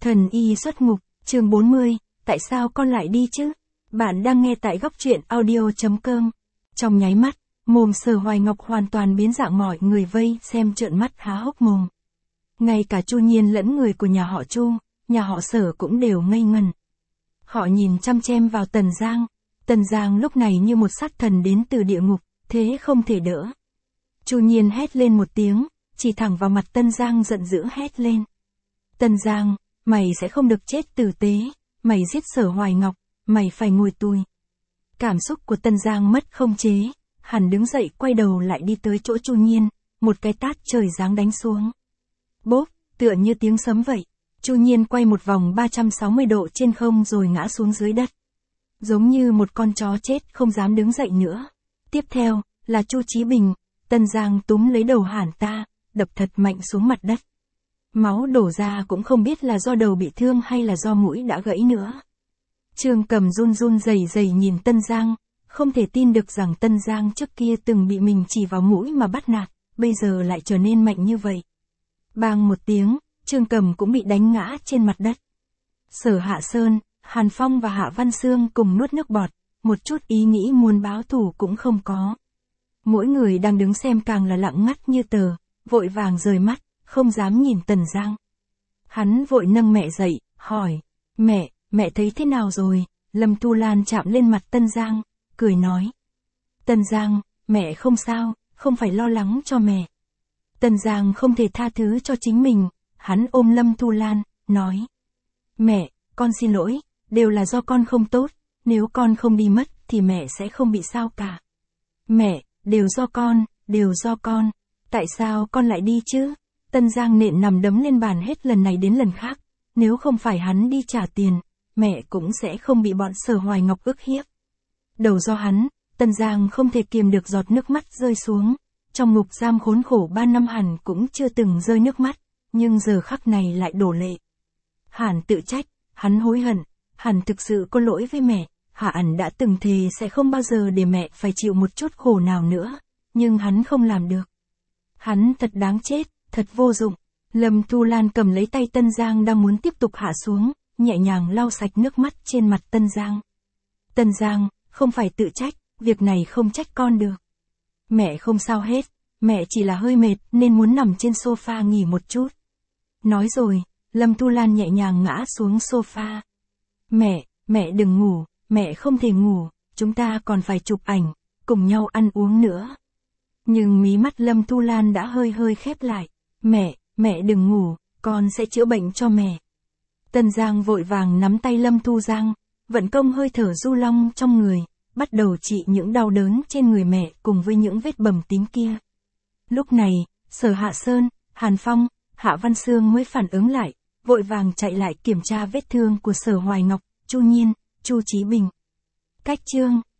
Thần y xuất ngục, chương 40, tại sao con lại đi chứ? Bạn đang nghe tại góc truyện audio.com. Trong nháy mắt, mồm Sở Hoài Ngọc hoàn toàn biến dạng, mọi người vây xem trợn mắt há hốc mồm. Ngay cả Chu Nhiên lẫn người của nhà họ Chu, nhà họ Sở cũng đều ngây ngần. Họ nhìn chăm chăm vào Tần Giang. Tần Giang lúc này như một sát thần đến từ địa ngục, thế không thể đỡ. Chu Nhiên hét lên một tiếng, chỉ thẳng vào mặt Tần Giang, giận dữ hét lên. Tần Giang, mày sẽ không được chết tử tế, mày giết Sở Hoài Ngọc, mày phải ngồi tù. Cảm xúc của Tần Giang mất không chế, hắn đứng dậy quay đầu lại đi tới chỗ Chu Nhiên, một cái tát trời giáng đánh xuống. Bốp, tựa như tiếng sấm vậy, Chu Nhiên quay một vòng 360 độ trên không rồi ngã xuống dưới đất. Giống như một con chó chết không dám đứng dậy nữa. Tiếp theo, là Chu Chí Bình. Tần Giang túm lấy đầu hắn ta, đập thật mạnh xuống mặt đất. Máu đổ ra cũng không biết là do đầu bị thương hay là do mũi đã gãy nữa. Trương Cầm run run rẩy rẩy nhìn Tần Giang, không thể tin được rằng Tần Giang trước kia từng bị mình chỉ vào mũi mà bắt nạt, bây giờ lại trở nên mạnh như vậy. Bang một tiếng, Trương Cầm cũng bị đánh ngã trên mặt đất. Sở Hạ Sơn, Hàn Phong và Hạ Văn Sương cùng nuốt nước bọt, một chút ý nghĩ muốn báo thù cũng không có. Mỗi người đang đứng xem càng là lặng ngắt như tờ, vội vàng rời mắt, không dám nhìn Tần Giang. Hắn vội nâng mẹ dậy, hỏi, mẹ thấy thế nào rồi? Lâm Tu Lan chạm lên mặt Tần Giang, cười nói. Tần Giang, mẹ không sao, không phải lo lắng cho mẹ. Tần Giang không thể tha thứ cho chính mình, hắn ôm Lâm Tu Lan, nói. Mẹ, con xin lỗi, đều là do con không tốt, nếu con không đi mất thì mẹ sẽ không bị sao cả. Mẹ, đều do con, tại sao con lại đi chứ? Tần Giang nện nằm đấm lên bàn hết lần này đến lần khác, nếu không phải hắn đi trả tiền, mẹ cũng sẽ không bị bọn Sở Hoài Ngọc ức hiếp. Đầu do hắn, Tần Giang không thể kiềm được giọt nước mắt rơi xuống, trong ngục giam khốn khổ 3 năm hẳn cũng chưa từng rơi nước mắt, nhưng giờ khắc này lại đổ lệ. Hẳn tự trách, hắn hối hận, hẳn thực sự có lỗi với mẹ, hẳn đã từng thề sẽ không bao giờ để mẹ phải chịu một chút khổ nào nữa, nhưng hắn không làm được. Hắn thật đáng chết, thật vô dụng. Lâm Tu Lan cầm lấy tay Tần Giang đang muốn tiếp tục hạ xuống, nhẹ nhàng lau sạch nước mắt trên mặt Tần Giang. Tần Giang, không phải tự trách, việc này không trách con được. Mẹ không sao hết, mẹ chỉ là hơi mệt nên muốn nằm trên sofa nghỉ một chút. Nói rồi, Lâm Tu Lan nhẹ nhàng ngã xuống sofa. Mẹ đừng ngủ, mẹ không thể ngủ, chúng ta còn phải chụp ảnh, cùng nhau ăn uống nữa. Nhưng mí mắt Lâm Tu Lan đã hơi khép lại. Mẹ đừng ngủ, con sẽ chữa bệnh cho mẹ. Tần Giang vội vàng nắm tay Lâm Tu Giang, vận công hơi thở du long trong người, bắt đầu trị những đau đớn trên người mẹ cùng với những vết bầm tím kia. Lúc này, Sở Hạ Sơn, Hàn Phong, Hạ Văn Sương mới phản ứng lại, vội vàng chạy lại kiểm tra vết thương của Sở Hoài Ngọc, Chu Nhiên, Chu Chí Bình. Cách chương